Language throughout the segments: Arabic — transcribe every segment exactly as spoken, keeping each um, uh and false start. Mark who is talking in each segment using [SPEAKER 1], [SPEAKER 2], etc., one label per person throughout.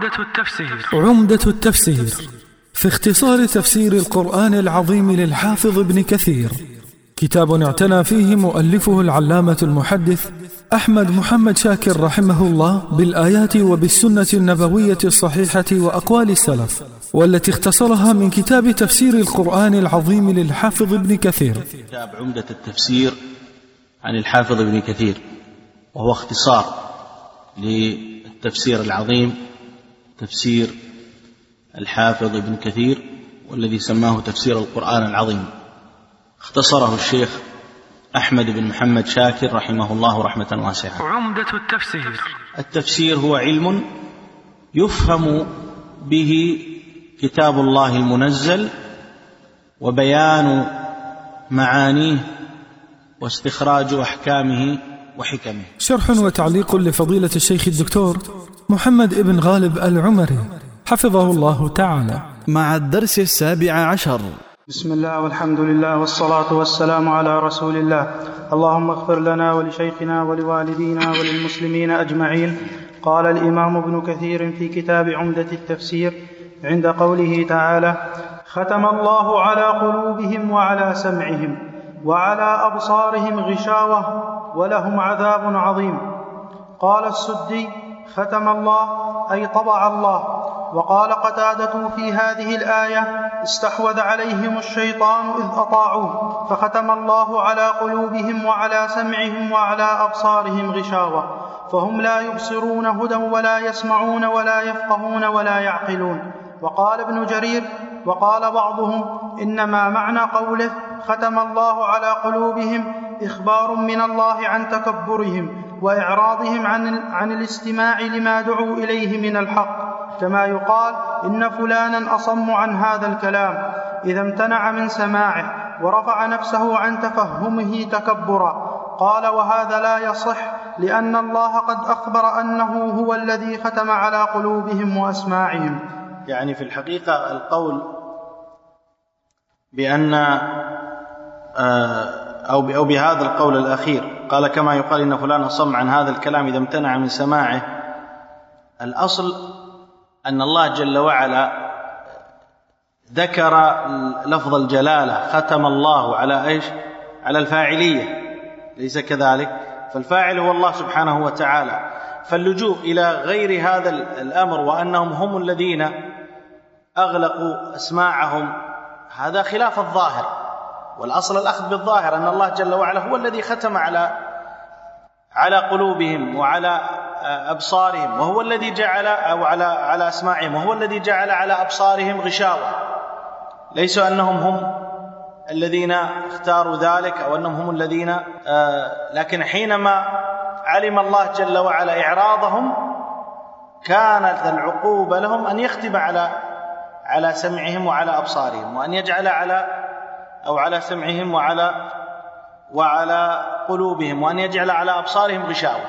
[SPEAKER 1] عمدة التفسير عمدة التفسير في اختصار تفسير القرآن العظيم للحافظ ابن كثير، كتاب اعتنى فيه مؤلفه العلامة المحدث أحمد محمد شاكر رحمه الله بالآيات وبالسنة النبوية الصحيحة وأقوال السلف، والتي اختصرها من كتاب تفسير القرآن العظيم للحافظ ابن كثير.
[SPEAKER 2] كتاب عمدة التفسير عن الحافظ ابن كثير، وهو اختصار للتفسير العظيم تفسير الحافظ ابن كثير، والذي سماه تفسير القرآن العظيم. اختصره الشيخ أحمد بن محمد شاكر رحمه الله رحمة واسعة.
[SPEAKER 1] عمدة التفسير
[SPEAKER 2] التفسير هو علم يفهم به كتاب الله المنزل وبيان معانيه واستخراج أحكامه وحكمه.
[SPEAKER 1] شرح وتعليق لفضيلة الشيخ الدكتور محمد ابن غالب العمري حفظه الله تعالى، مع الدرس السابع عشر.
[SPEAKER 3] بسم الله والحمد لله والصلاة والسلام على رسول الله. اللهم اغفر لنا ولشيخنا ولوالدينا وللمسلمين أجمعين. قال الإمام ابن كثير في كتاب عمدة التفسير عند قوله تعالى: ختم الله على قلوبهم وعلى سمعهم وعلى أبصارهم غشاوة ولهم عذاب عظيم. قال السدي: ختم الله أي طبع الله. وقال قتادة في هذه الآية: استحوذ عليهم الشيطان إذ أطاعوه فختم الله على قلوبهم وعلى سمعهم وعلى أبصارهم غشاوة، فهم لا يبصرون هدى ولا يسمعون ولا يفقهون ولا يعقلون. وقال ابن جرير: وقال بعضهم إنما معنى قوله ختم الله على قلوبهم إخبار من الله عن تكبرهم وإعراضهم عن, عن الاستماع لما دعوا إليه من الحق، كما يقال إن فلانا أصم عن هذا الكلام إذا امتنع من سماعه ورفع نفسه عن تفهمه تكبرا. قال: وهذا لا يصح، لأن الله قد أخبر أنه هو الذي ختم على قلوبهم وأسماعهم.
[SPEAKER 2] يعني في الحقيقة القول بأن أو بهذا القول الأخير، قال كما يقال إن فلان أصم عن هذا الكلام إذا امتنع من سماعه، الأصل أن الله جل وعلا ذكر لفظ الجلالة ختم الله على إيش؟ على الفاعلية، ليس كذلك؟ فالفاعل هو الله سبحانه وتعالى، فاللجوء إلى غير هذا الأمر وأنهم هم الذين أغلقوا أسماعهم هذا خلاف الظاهر، والأصل الأخذ بالظاهر أن الله جل وعلا هو الذي ختم على على قلوبهم وعلى أبصارهم، وهو الذي جعل أو على على أسماعهم، وهو الذي جعل على أبصارهم غشاوة، ليس أنهم هم الذين اختاروا ذلك أو أنهم هم الذين آه لكن حينما علم الله جل وعلا إعراضهم كانت العقوبة لهم أن يختم على على سمعهم وعلى أبصارهم، وأن يجعل على أو على سمعهم وعلى وعلى قلوبهم، وأن يجعل على أبصارهم غشاوة.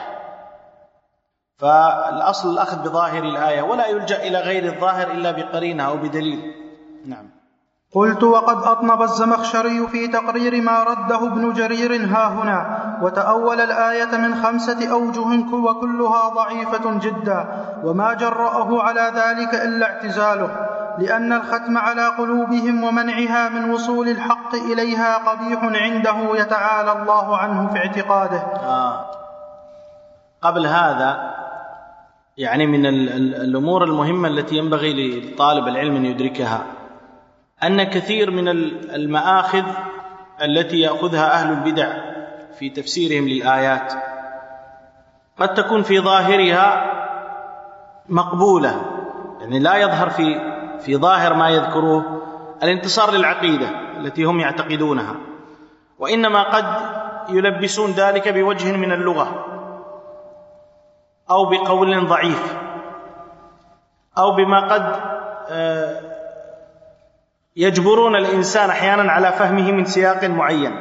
[SPEAKER 2] فالأصل الأخذ بظاهر الآية، ولا يلجأ إلى غير الظاهر إلا بقرينة أو بدليل. نعم.
[SPEAKER 3] قلت: وقد أطنب الزمخشري في تقرير ما رده ابن جرير هاهنا، وتأول الآية من خمسة أوجه وكلها ضعيفة جدا، وما جرأه على ذلك إلا اعتزاله، لأن الختم على قلوبهم ومنعها من وصول الحق إليها قبيح عنده يتعالى الله عنه في اعتقاده.
[SPEAKER 2] آه. قبل هذا يعني من الأمور المهمة التي ينبغي لطالب العلم أن يدركها أن كثير من المآخذ التي يأخذها أهل البدع في تفسيرهم للآيات قد تكون في ظاهرها مقبولة، يعني لا يظهر في في ظاهر ما يذكروه الانتصار للعقيدة التي هم يعتقدونها، وإنما قد يلبسون ذلك بوجه من اللغة أو بقول ضعيف أو بما قد يجبرون الإنسان أحيانا على فهمه من سياق معين،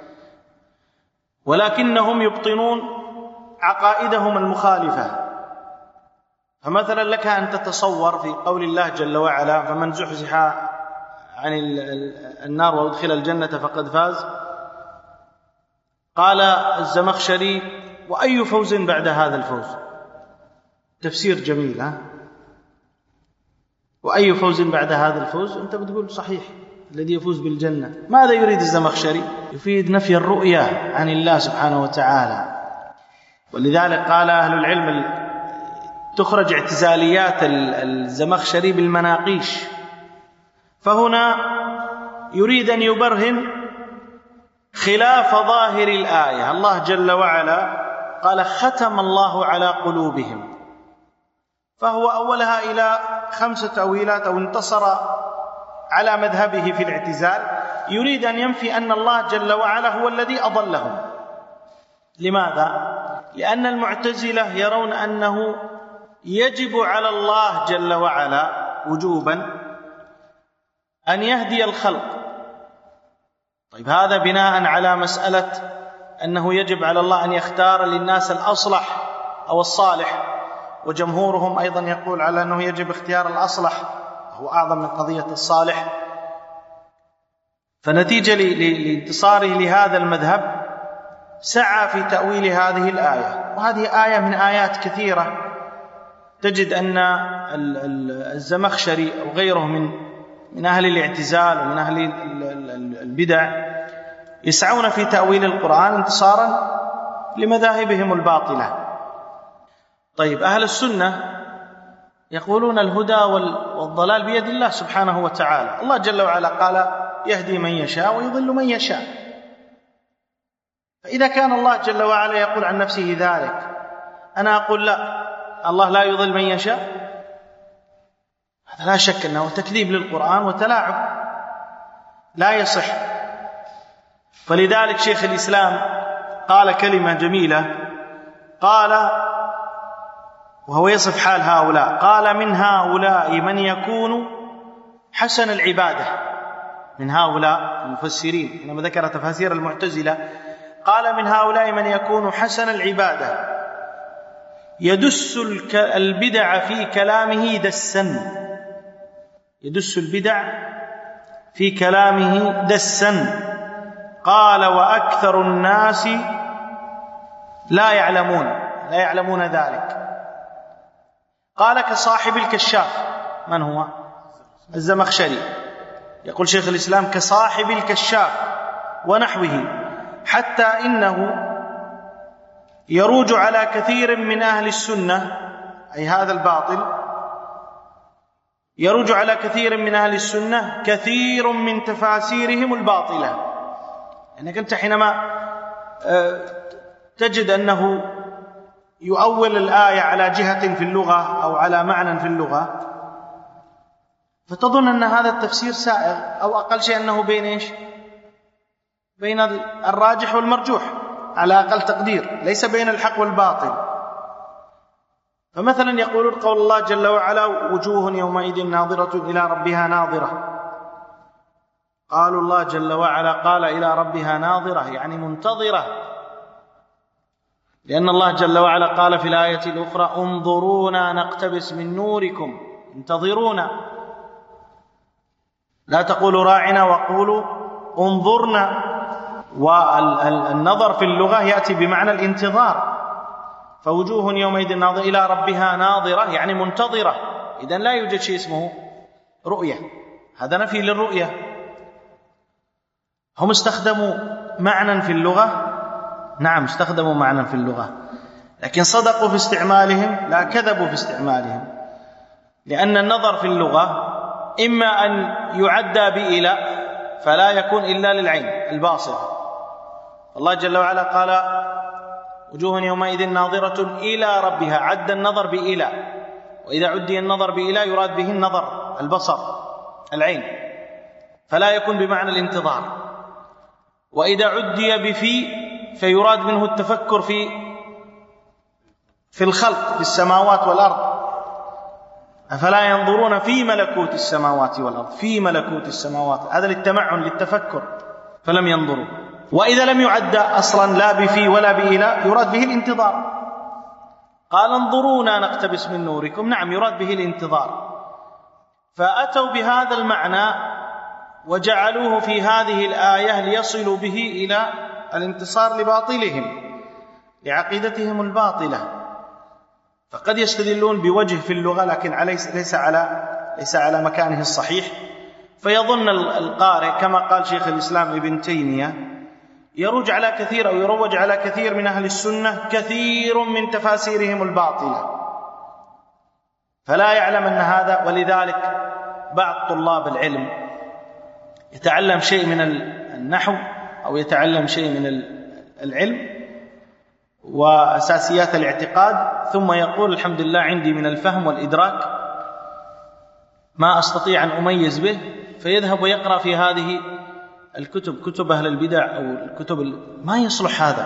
[SPEAKER 2] ولكنهم يبطنون عقائدهم المخالفة. فمثلا لك أن تتصور في قول الله جل وعلا: فمن زحزح عن النار وأدخل الجنة فقد فاز. قال الزمخشري: وأي فوز بعد هذا الفوز؟ تفسير جميل، ها؟ وأي فوز بعد هذا الفوز؟ أنت بتقول صحيح الذي يفوز بالجنة. ماذا يريد الزمخشري؟ يفيد نفي الرؤية عن الله سبحانه وتعالى. ولذلك قال أهل العلم تخرج اعتزاليات الزمخشري بالمناقيش، فهنا يريد أن يبرهن خلاف ظاهر الآية. الله جل وعلا قال ختم الله على قلوبهم، فهو أولها إلى خمسة تأويلات أو انتصر على مذهبه في الاعتزال، يريد أن ينفي أن الله جل وعلا هو الذي أضلهم. لماذا؟ لأن المعتزلة يرون أنه يجب على الله جل وعلا وجوبا أن يهدي الخلق. طيب هذا بناء على مسألة أنه يجب على الله أن يختار للناس الأصلح أو الصالح، وجمهورهم أيضا يقول على أنه يجب اختيار الأصلح، هو أعظم من قضية الصالح. فنتيجة لانتصاره لهذا المذهب سعى في تأويل هذه الآية، وهذه آية من آيات كثيرة. تجد أن الزمخشري أو غيره من من أهل الاعتزال ومن أهل البدع يسعون في تأويل القرآن انتصارا لمذاهبهم الباطلة. طيب أهل السنة يقولون الهدى والضلال بيد الله سبحانه وتعالى. الله جل وعلا قال يهدي من يشاء ويضل من يشاء، فإذا كان الله جل وعلا يقول عن نفسه ذلك، أنا أقول لا، الله لا يضل من يشاء، هذا لا شك أنه تكذيب للقرآن وتلاعب لا يصح. فلذلك شيخ الإسلام قال كلمة جميلة، قال وهو يصف حال هؤلاء، قال من هؤلاء من يكون حسن العبادة. من هؤلاء المفسرين حينما ذكر تفاسير المعتزلة قال من هؤلاء من يكون حسن العبادة يدس البدع في كلامه دسا، يدس البدع في كلامه دسا. قال وأكثر الناس لا يعلمون لا يعلمون ذلك. قال كصاحب الكشاف. من هو؟ الزمخشري. يقول شيخ الإسلام كصاحب الكشاف ونحوه، حتى إنه يروج على كثير من أهل السنة، أي هذا الباطل يروج على كثير من أهل السنة كثير من تفاسيرهم الباطلة. يعني أنت حينما تجد أنه يؤول الآية على جهة في اللغة أو على معنى في اللغة، فتظن أن هذا التفسير سائغ، أو أقل شيء أنه بين إيش؟ بين الراجح والمرجوح على أقل تقدير، ليس بين الحق والباطل. فمثلا يقولون قول الله جل وعلا وجوه يومئذ ناظرة إلى ربها ناظرة، قالوا الله جل وعلا قال إلى ربها ناظرة يعني منتظرة، لأن الله جل وعلا قال في الآية الأخرى انظرونا نقتبس من نوركم، انتظرونا، لا تقولوا راعنا وقولوا انظرنا. والنظر في اللغة يأتي بمعنى الانتظار، فوجوه يومئذ ناظرة إلى ربها ناظرة يعني منتظرة، إذن لا يوجد شيء اسمه رؤية، هذا نفي للرؤية. هم استخدموا معنى في اللغة، نعم استخدموا معنى في اللغة، لكن صدقوا في استعمالهم لا كذبوا في استعمالهم، لأن النظر في اللغة إما أن يعدى بإلى فلا يكون إلا للعين الباصرة. الله جل وعلا قال وجوه يومئذ ناظرة إلى ربها، عد النظر بإلى، وإذا عدي النظر بإلى يراد به النظر البصر العين، فلا يكون بمعنى الانتظار. وإذا عدي بفي فيراد منه التفكر في في الخلق في السماوات والأرض، أفلا ينظرون في ملكوت السماوات والأرض، في ملكوت السماوات، هذا للتمعن للتفكر فلم ينظروا. وإذا لم يعد أصلا لا بفي ولا بإلى يراد به الانتظار، قال انظرونا نقتبس من نوركم، نعم يراد به الانتظار. فأتوا بهذا المعنى وجعلوه في هذه الآية ليصلوا به إلى الانتصار لباطلهم لعقيدتهم الباطلة. فقد يستدلون بوجه في اللغة لكن ليس على ليس على مكانه الصحيح، فيظن القارئ كما قال شيخ الإسلام ابن تيمية يروج على كثير أو يروج على كثير من أهل السنة كثير من تفاسيرهم الباطلة، فلا يعلم أن هذا. ولذلك بعض طلاب العلم يتعلم شيء من النحو أو يتعلم شيء من العلم وأساسيات الاعتقاد، ثم يقول الحمد لله عندي من الفهم والإدراك ما أستطيع أن أميز به، فيذهب ويقرأ في هذه الكتب، كتب أهل البدع أو الكتب ما يصلح هذا.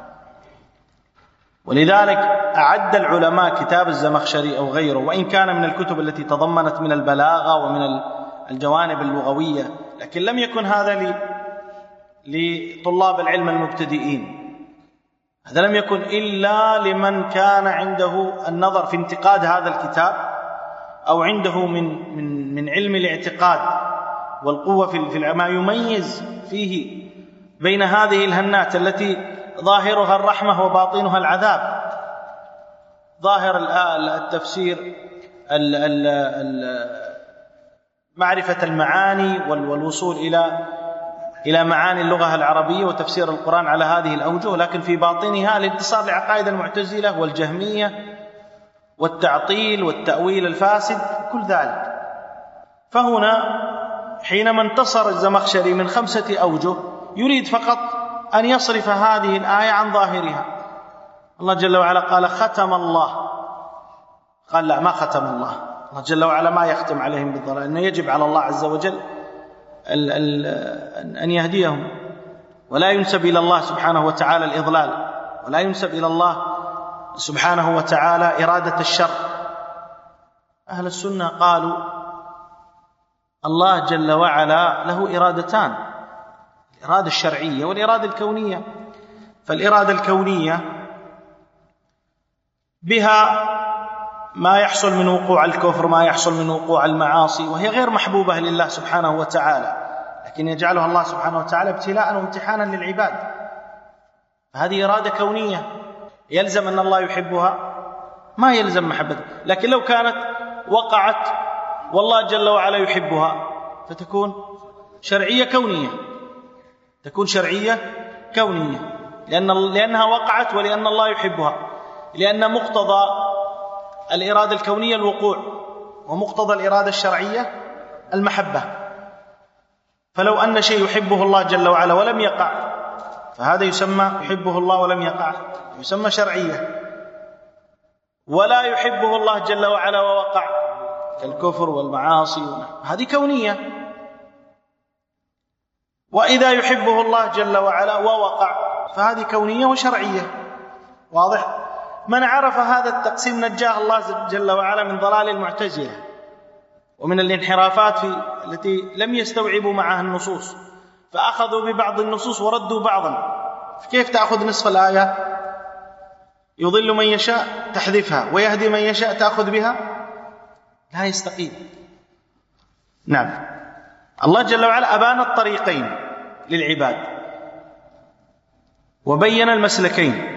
[SPEAKER 2] ولذلك أعد العلماء كتاب الزمخشري أو غيره، وإن كان من الكتب التي تضمنت من البلاغة ومن الجوانب اللغوية، لكن لم يكن هذا لطلاب العلم المبتدئين، هذا لم يكن إلا لمن كان عنده النظر في انتقاد هذا الكتاب أو عنده من من من علم الاعتقاد والقوة في ما يميز فيه بين هذه الهنات التي ظاهرها الرحمة وباطنها العذاب، ظاهر التفسير معرفة المعاني والوصول إلى إلى معاني اللغة العربية وتفسير القرآن على هذه الأوجه، لكن في باطنها الانتصار لعقائد المعتزلة والجهمية والتعطيل والتأويل الفاسد كل ذلك. فهنا حينما انتصر الزمخشري من خمسة أوجه يريد فقط أن يصرف هذه الآية عن ظاهرها. الله جل وعلا قال ختم الله، قال لا ما ختم الله، الله جل وعلا ما يختم عليهم بالضلال، أنه يجب على الله عز وجل أن يهديهم، ولا ينسب إلى الله سبحانه وتعالى الإضلال، ولا ينسب إلى الله سبحانه وتعالى إرادة الشر. أهل السنة قالوا الله جل وعلا له إرادتان، الإرادة الشرعية والإرادة الكونية. فالإرادة الكونية بها ما يحصل من وقوع الكفر، ما يحصل من وقوع المعاصي، وهي غير محبوبة لله سبحانه وتعالى، لكن يجعلها الله سبحانه وتعالى ابتلاء وامتحانا للعباد. هذه إرادة كونية، يلزم أن الله يحبها؟ ما يلزم محبته، لكن لو كانت وقعت والله جل وعلا يحبها فتكون شرعية كونية، تكون شرعية كونية لأن لأنها وقعت ولأن الله يحبها، لأن مقتضى الإرادة الكونية الوقوع، ومقتضى الإرادة الشرعية المحبة. فلو أن شيء يحبه الله جل وعلا ولم يقع فهذا يسمى يحبه الله ولم يقع، يسمى شرعية. ولا يحبه الله جل وعلا ووقع كالكفر والمعاصي، هذه كونية. وإذا يحبه الله جل وعلا ووقع فهذه كونية وشرعية. واضح؟ من عرف هذا التقسيم نجاه الله جل وعلا من ضلال المعتزلة ومن الانحرافات في التي لم يستوعبوا معها النصوص، فأخذوا ببعض النصوص وردوا بعضا. كيف تأخذ نصف الآية؟ يضل من يشاء تحذفها، ويهدي من يشاء تأخذ بها، لا يستقيم. نعم، الله جل وعلا أبان الطريقين للعباد وبين المسلكين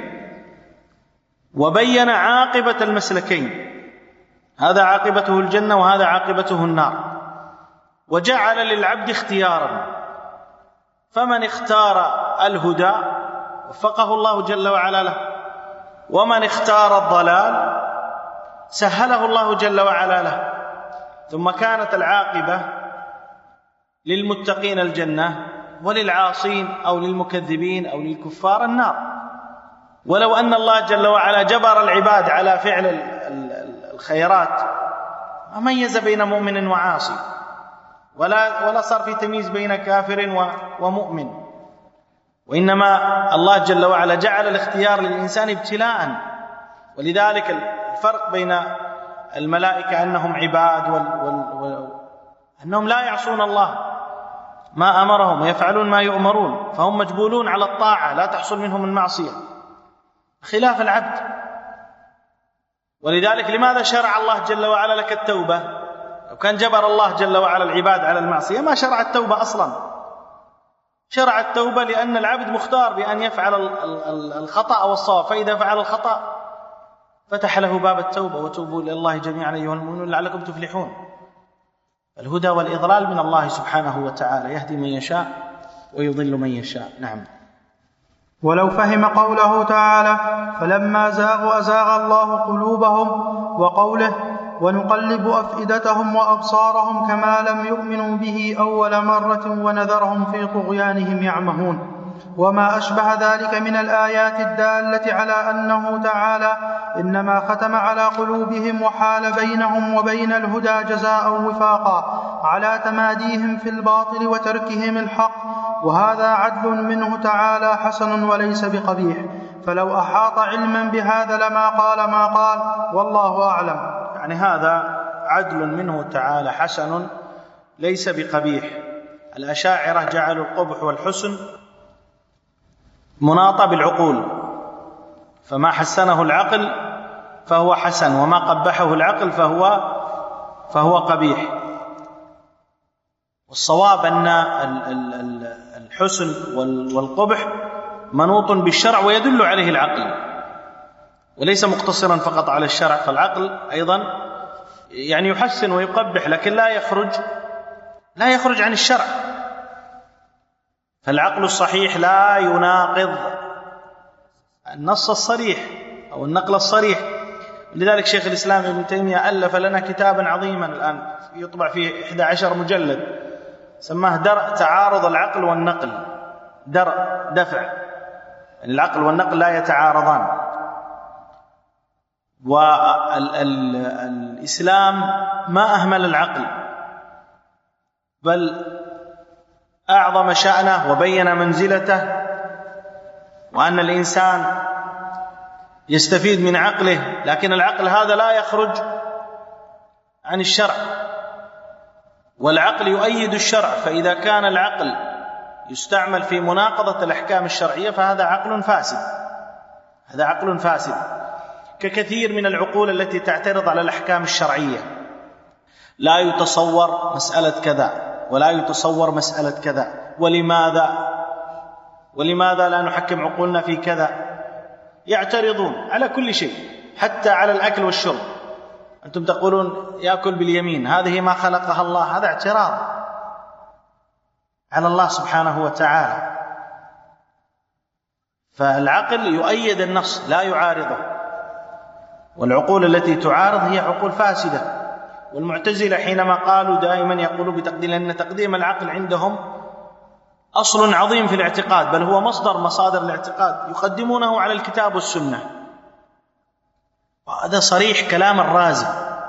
[SPEAKER 2] وبين عاقبة المسلكين، هذا عاقبته الجنة وهذا عاقبته النار، وجعل للعبد اختيارا، فمن اختار الهدى وفقه الله جل وعلا له، ومن اختار الضلال سهله الله جل وعلا له. ثم كانت العاقبة للمتقين الجنة، وللعاصين أو للمكذبين أو للكفار النار. ولو أن الله جل وعلا جبر العباد على فعل الخيرات ما ميز بين مؤمن وعاصي، ولا ولا صار في تمييز بين كافر ومؤمن، وإنما الله جل وعلا جعل الاختيار للإنسان ابتلاء. ولذلك الفرق بين الملائكة أنهم عباد وأنهم لا يعصون الله ما أمرهم ويفعلون ما يؤمرون، فهم مجبولون على الطاعة لا تحصل منهم المعصية، خلاف العبد. ولذلك لماذا شرع الله جل وعلا لك التوبة؟ لو كان جبر الله جل وعلا العباد على المعصية ما شرع التوبة أصلا. شرع التوبة لأن العبد مختار بأن يفعل الخطأ أو الصواب، فإذا فعل الخطأ فتح له باب التوبة، وتوبوا إلى الله جميعا أيها المؤمنون لعلكم تفلحون. الهدى والإضلال من الله سبحانه وتعالى، يهدي من يشاء ويضل من يشاء. نعم.
[SPEAKER 3] ولو فهم قوله تعالى فلما زاغوا أزاغ الله قلوبهم، وقوله ونقلب أفئدتهم وأبصارهم كما لم يؤمنوا به أول مرة ونذرهم في طغيانهم يعمهون، وما أشبه ذلك من الآيات الدالة على أنه تعالى إنما ختم على قلوبهم وحال بينهم وبين الهدى جزاء وفاقا على تماديهم في الباطل وتركهم الحق، وهذا عدل منه تعالى حسن وليس بقبيح، فلو أحاط علما بهذا لما قال ما قال، والله أعلم.
[SPEAKER 2] يعني هذا عدل منه تعالى حسن ليس بقبيح. الأشاعرة جعلوا القبح والحسن مناطة بالعقول، فما حسنه العقل فهو حسن، وما قبحه العقل فهو فهو قبيح. والصواب أن الحسن والقبح منوط بالشرع ويدل عليه العقل، وليس مقتصرا فقط على الشرع، فالعقل أيضا يعني يحسن ويقبح، لكن لا يخرج لا يخرج عن الشرع. فالعقل الصحيح لا يناقض النص الصريح أو النقل الصريح. لذلك شيخ الإسلام ابن تيمية ألف لنا كتابا عظيما الآن يطبع فيه إحدى عشر مجلد، سماه درء تعارض العقل والنقل. درء دفع، العقل والنقل لا يتعارضان. والإسلام ما أهمل العقل، بل أعظم شأنه وبين منزلته، وأن الإنسان يستفيد من عقله، لكن العقل هذا لا يخرج عن الشرع، والعقل يؤيد الشرع. فإذا كان العقل يستعمل في مناقضة الأحكام الشرعية فهذا عقل فاسد، هذا عقل فاسد، ككثير من العقول التي تعترض على الأحكام الشرعية. لا يتصور مسألة كذا ولا يتصور مسألة كذا، ولماذا ولماذا لا نحكم عقولنا في كذا؟ يعترضون على كل شيء، حتى على الأكل والشرب. أنتم تقولون يأكل باليمين، هذه ما خلقها الله، هذا اعتراض على الله سبحانه وتعالى. فالعقل يؤيد النص لا يعارضه، والعقول التي تعارض هي عقول فاسدة. والمعتزلة حينما قالوا دائما يقولوا بتقديم، لأن تقديم العقل عندهم أصل عظيم في الاعتقاد، بل هو مصدر مصادر الاعتقاد، يقدمونه على الكتاب والسنة. وهذا صريح كلام الرازي،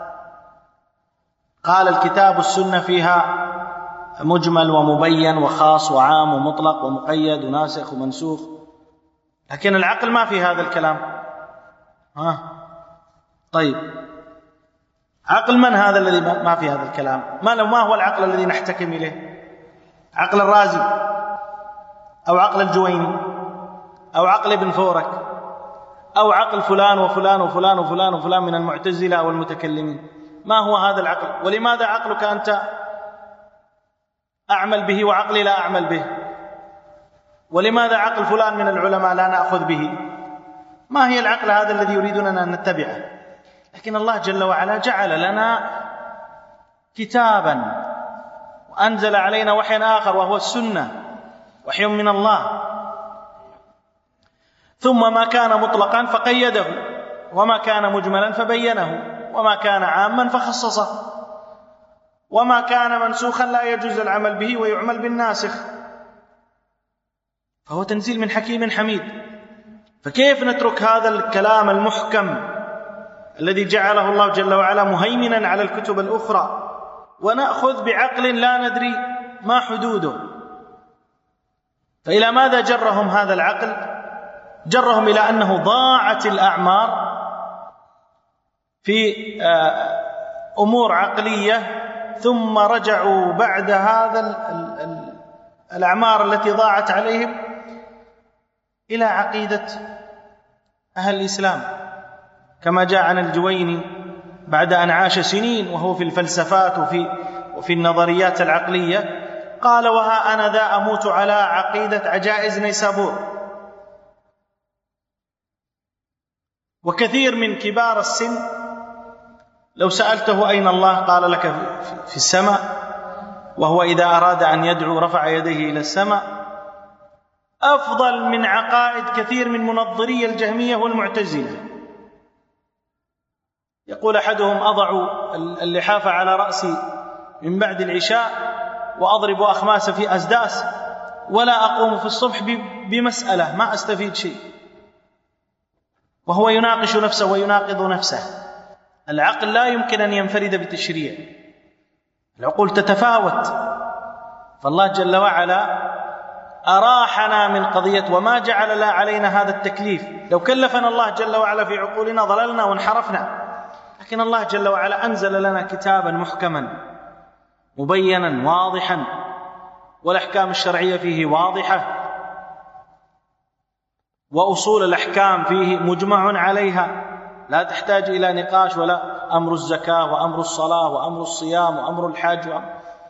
[SPEAKER 2] قال الكتاب والسنة فيها مجمل ومبين وخاص وعام ومطلق ومقيد وناسخ ومنسوخ، لكن العقل ما في هذا الكلام. ها طيب، عقل من هذا الذي ما في هذا الكلام؟ ما لو ما هو العقل الذي نحتكم إليه؟ عقل الرازي أو عقل الجويني أو عقل ابن فورك أو عقل فلان وفلان وفلان وفلان وفلان من المعتزلة والمتكلمين؟ ما هو هذا العقل؟ ولماذا عقلك أنت أعمل به وعقلي لا أعمل به؟ ولماذا عقل فلان من العلماء لا نأخذ به؟ ما هي العقل هذا الذي يريدنا أن نتبعه؟ لكن الله جل وعلا جعل لنا كتابا وأنزل علينا وحيا آخر وهو السنة، وحي من الله. ثم ما كان مطلقا فقيده، وما كان مجملا فبينه، وما كان عاما فخصصه، وما كان منسوخا لا يجوز العمل به ويعمل بالناسخ. فهو تنزيل من حكيم حميد. فكيف نترك هذا الكلام المحكم الذي جعله الله جل وعلا مهيمنا على الكتب الأخرى ونأخذ بعقل لا ندري ما حدوده؟ فإلى ماذا جرهم هذا العقل؟ جرهم إلى أنه ضاعت الأعمار في أمور عقلية، ثم رجعوا بعد هذا الأعمار التي ضاعت عليهم إلى عقيدة أهل الإسلام، كما جاء عن الجويني بعد أن عاش سنين وهو في الفلسفات وفي, وفي النظريات العقلية، قال: وها أنا ذا أموت على عقيدة عجائز نيسابور. وكثير من كبار السن لو سألته أين الله قال لك في السماء، وهو إذا أراد أن يدعو رفع يديه إلى السماء، أفضل من عقائد كثير من منظري الجهمية والمعتزلة. يقول أحدهم: أضع اللحاف على رأسي من بعد العشاء وأضرب أخماس في أسداس ولا أقوم في الصبح بمسألة ما أستفيد شيء، وهو يناقش نفسه ويناقض نفسه. العقل لا يمكن أن ينفرد بتشريع، العقول تتفاوت. فالله جل وعلا أراحنا من قضية وما جعل علينا هذا التكليف. لو كلفنا الله جل وعلا في عقولنا ضللنا وانحرفنا، لكن الله جل وعلا أنزل لنا كتابا محكما مبينا واضحا، والأحكام الشرعية فيه واضحة، وأصول الأحكام فيه مجمع عليها لا تحتاج إلى نقاش، ولا أمر الزكاة وأمر الصلاة وأمر الصيام وأمر الحج و...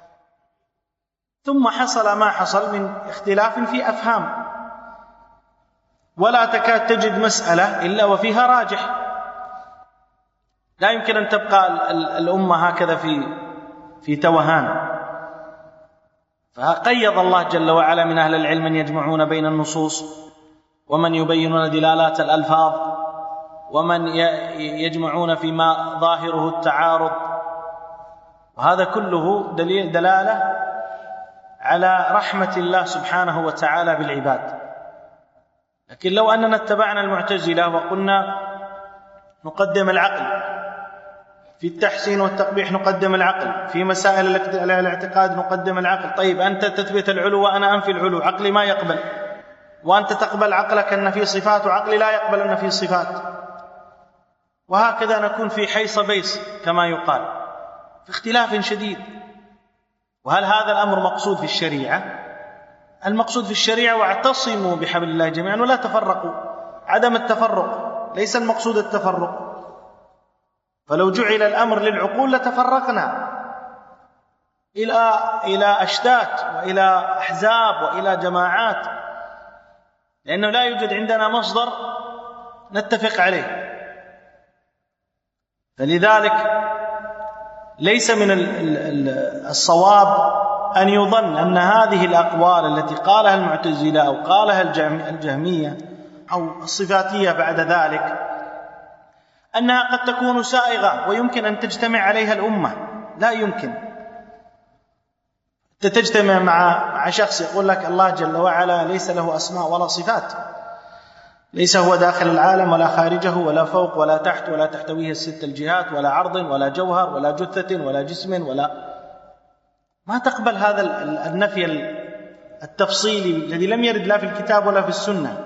[SPEAKER 2] ثم حصل ما حصل من اختلاف في أفهام، ولا تكاد تجد مسألة إلا وفيها راجح. لا يمكن أن تبقى الأمة هكذا في في توهان. فقيض الله جل وعلا من أهل العلم من يجمعون بين النصوص، ومن يبينون دلالات الألفاظ، ومن يجمعون فيما ظاهره التعارض، وهذا كله دليل دلالة على رحمة الله سبحانه وتعالى بالعباد. لكن لو أننا اتبعنا المعتزلة وقلنا نقدم العقل في التحسين والتقبيح، نقدم العقل في مسائل الاعتقاد، نقدم العقل. طيب أنت تثبت العلو وأنا أنفي العلو، عقلي ما يقبل، وأنت تقبل عقلك أن في صفات وعقلي لا يقبل أن في صفات، وهكذا نكون في حيص بيص كما يقال، في اختلاف شديد. وهل هذا الأمر مقصود في الشريعة؟ المقصود في الشريعة: واعتصموا بحبل الله جميعا ولا تفرقوا. عدم التفرق، ليس المقصود التفرق. فلو جعل الأمر للعقول لتفرقنا إلى إلى أشتات وإلى أحزاب وإلى جماعات، لأنه لا يوجد عندنا مصدر نتفق عليه. فلذلك ليس من الصواب أن يظن أن هذه الأقوال التي قالها المعتزلة أو قالها الجهمية أو الصفاتية بعد ذلك أنها قد تكون سائغة ويمكن أن تجتمع عليها الأمة. لا يمكن. تجتمع مع شخص يقول لك الله جل وعلا ليس له أسماء ولا صفات، ليس هو داخل العالم ولا خارجه ولا فوق ولا تحت ولا تحتويه الست الجهات ولا عرض ولا جوهر ولا جثة ولا جسم، ولا ما تقبل هذا النفي التفصيلي الذي لم يرد لا في الكتاب ولا في السنة.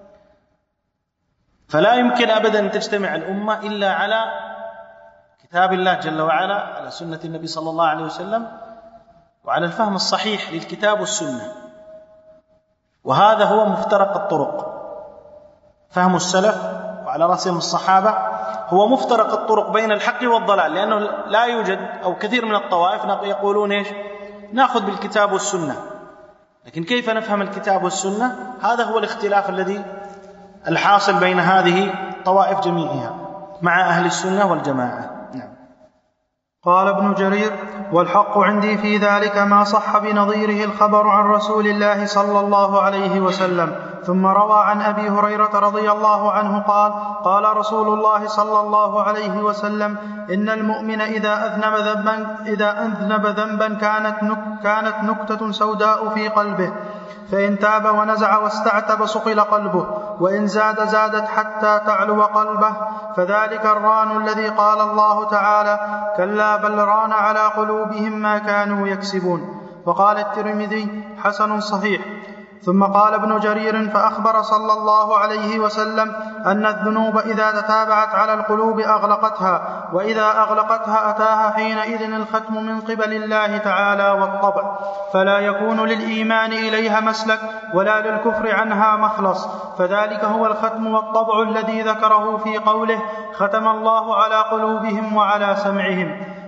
[SPEAKER 2] فلا يمكن أبدا أن تجتمع الأمة إلا على كتاب الله جل وعلا، على سنة النبي صلى الله عليه وسلم، وعلى الفهم الصحيح للكتاب والسنة. وهذا هو مفترق الطرق. فهم السلف وعلى رأسهم الصحابة هو مفترق الطرق بين الحق والضلال، لأنه لا يوجد أو كثير من الطوائف يقولون إيش؟ نأخذ بالكتاب والسنة، لكن كيف نفهم الكتاب والسنة؟ هذا هو الاختلاف الذي الحاصل بين هذه الطوائف جميعها مع أهل السنة والجماعة. نعم.
[SPEAKER 3] قال ابن جرير: والحق عندي في ذلك ما صح بنظيره الخبر عن رسول الله صلى الله عليه وسلم. ثم روى عن أبي هريرة رضي الله عنه قال: قال رسول الله صلى الله عليه وسلم: إن المؤمن إذا أذنب ذنبا, إذا أذنب ذنبا كانت, نك كانت نكتة سوداء في قلبه، فإن تاب ونزع واستعتب صقل قلبه، وإن زاد زادت حتى تعلو قلبه، فذلك الران الذي قال الله تعالى: كلا بل ران على قلوبهم ما كانوا يكسبون. وقال الترمذي: حسن صحيح. ثم قال ابن جرير: فأخبر صلى الله عليه وسلم أن الذنوب إذا تتابعت على القلوب أغلقتها، وإذا أغلقتها أتاها حينئذ الختم من قبل الله تعالى والطبع، فلا يكون للإيمان إليها مسلك ولا للكفر عنها مخلص. فذلك هو الختم والطبع الذي ذكره في قوله: ختم الله على قلوبهم وعلى سمعهم.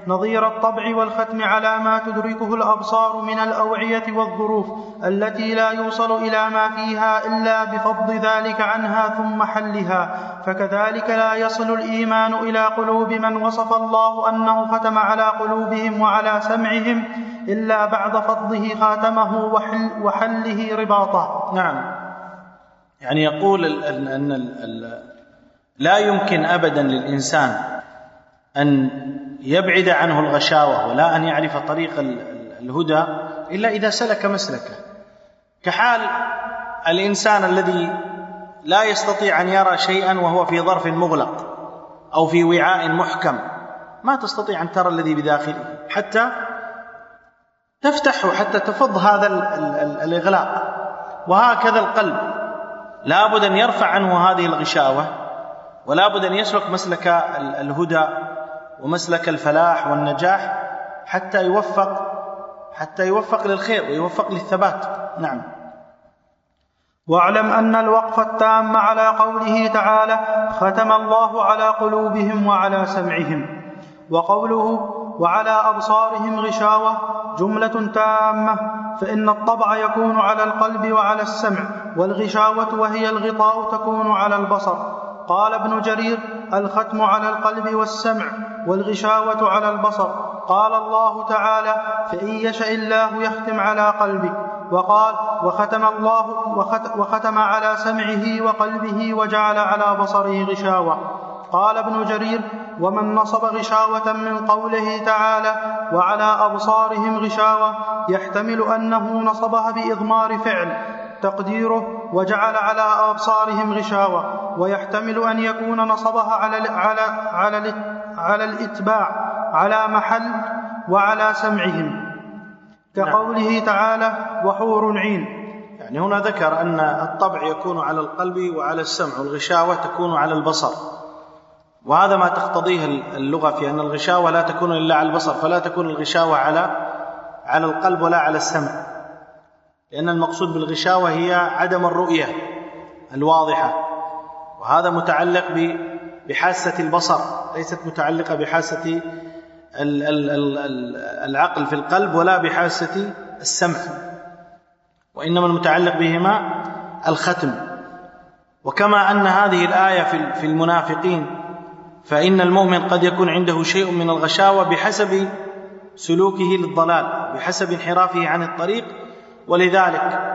[SPEAKER 3] نظير الطبع والختم على ما تدركه الأبصار من الأوعية والظروف التي لا يوصل إلى ما فيها إلا بفض ذلك عنها ثم حلها. فكذلك لا يصل الإيمان إلى قلوب من وصف الله أنه ختم على قلوبهم وعلى سمعهم إلا بعد فضه خاتمه وحل وحله رباطه.
[SPEAKER 2] نعم، يعني يقول أن لا يمكن أبدا للإنسان أن يبعد عنه الغشاوة ولا أن يعرف طريق الهدى إلا إذا سلك مسلكه، كحال الإنسان الذي لا يستطيع أن يرى شيئا وهو في ظرف مغلق أو في وعاء محكم، ما تستطيع أن ترى الذي بداخله حتى تفتحه، حتى تفض هذا الإغلاق. وهكذا القلب لا بد أن يرفع عنه هذه الغشاوة، ولا بد أن يسلك مسلك الهدى ومسلك الفلاح والنجاح حتى يوفق حتى يوفق للخير ويوفق للثبات. نعم.
[SPEAKER 3] واعلم أن الوقف التام على قوله تعالى ختم الله على قلوبهم وعلى سمعهم، وقوله وعلى أبصارهم غشاوة جملة تامة، فإن الطبع يكون على القلب وعلى السمع، والغشاوة وهي الغطاء تكون على البصر. قال ابن جرير الختم على القلب والسمع والغشاوة على البصر. قال الله تعالى فإن يشاء الله يختم على قلبك. وقال وختم الله وختم على سمعه وقلبه وجعل على بصره غشاوة. قال ابن جرير ومن نصب غشاوة من قوله تعالى وعلى أبصارهم غشاوة يحتمل أنه نصبها بإضمار فعل تقديره وجعل على أبصارهم غشاوة، ويحتمل أن يكون نصبها على على على على الإتباع على محل وعلى سمعهم، كقوله تعالى وحور عين.
[SPEAKER 2] يعني هنا ذكر أن الطبع يكون على القلب وعلى السمع، والغشاوة تكون على البصر، وهذا ما تقتضيه اللغة في أن الغشاوة لا تكون إلا على البصر، فلا تكون الغشاوة على على القلب ولا على السمع، لأن المقصود بالغشاوة هي عدم الرؤية الواضحة، وهذا متعلق بحاسة البصر، ليست متعلقة بحاسة العقل في القلب ولا بحاسة السمع، وإنما المتعلق بهما الختم. وكما أن هذه الآية في المنافقين، فإن المؤمن قد يكون عنده شيء من الغشاوة بحسب سلوكه للضلال، بحسب انحرافه عن الطريق، ولذلك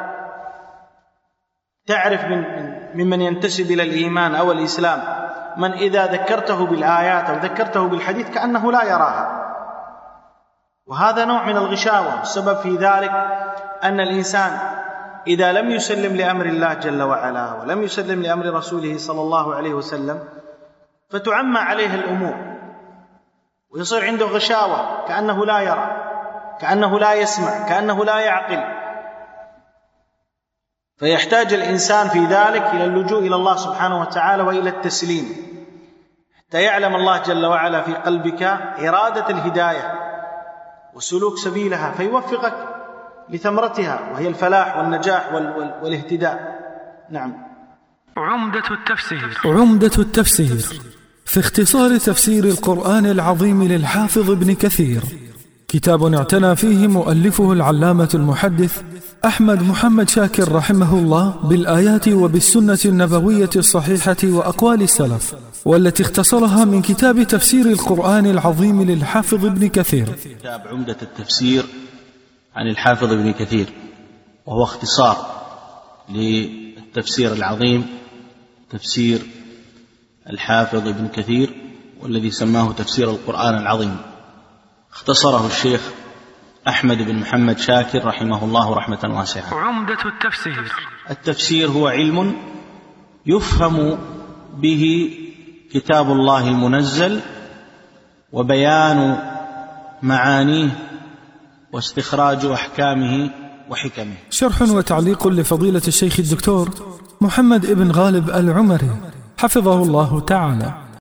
[SPEAKER 2] تعرف من ممن ينتسب إلى الإيمان أو الإسلام من إذا ذكرته بالآيات أو ذكرته بالحديث كأنه لا يراها، وهذا نوع من الغشاوة. السبب في ذلك أن الإنسان إذا لم يسلم لأمر الله جل وعلا ولم يسلم لأمر رسوله صلى الله عليه وسلم فتعمى عليه الأمور ويصير عنده غشاوة، كأنه لا يرى، كأنه لا يسمع، كأنه لا يعقل، فيحتاج الإنسان في ذلك إلى اللجوء إلى الله سبحانه وتعالى وإلى التسليم، حتى يعلم الله جل وعلا في قلبك إرادة الهداية وسلوك سبيلها فيوفقك لثمرتها، وهي الفلاح والنجاح والاهتداء. نعم.
[SPEAKER 1] عمدة التفسير عمدة التفسير في اختصار تفسير القرآن العظيم للحافظ ابن كثير، كتاب اعتنى فيه مؤلفه العلامة المحدث أحمد محمد شاكر رحمه الله بالآيات وبالسنة النبوية الصحيحة وأقوال السلف، والتي اختصرها من كتاب تفسير القرآن العظيم للحافظ ابن كثير.
[SPEAKER 2] كتاب عمدة التفسير عن الحافظ ابن كثير، وهو اختصار للتفسير العظيم تفسير الحافظ ابن كثير، والذي سماه تفسير القرآن العظيم. اختصره الشيخ أحمد بن محمد شاكر رحمه الله رحمة واسعة.
[SPEAKER 1] عمدة التفسير
[SPEAKER 2] التفسير هو علم يفهم به كتاب الله المنزل وبيان معانيه واستخراج أحكامه وحكمه.
[SPEAKER 1] شرح وتعليق لفضيلة الشيخ الدكتور محمد ابن غالب العمري حفظه الله تعالى.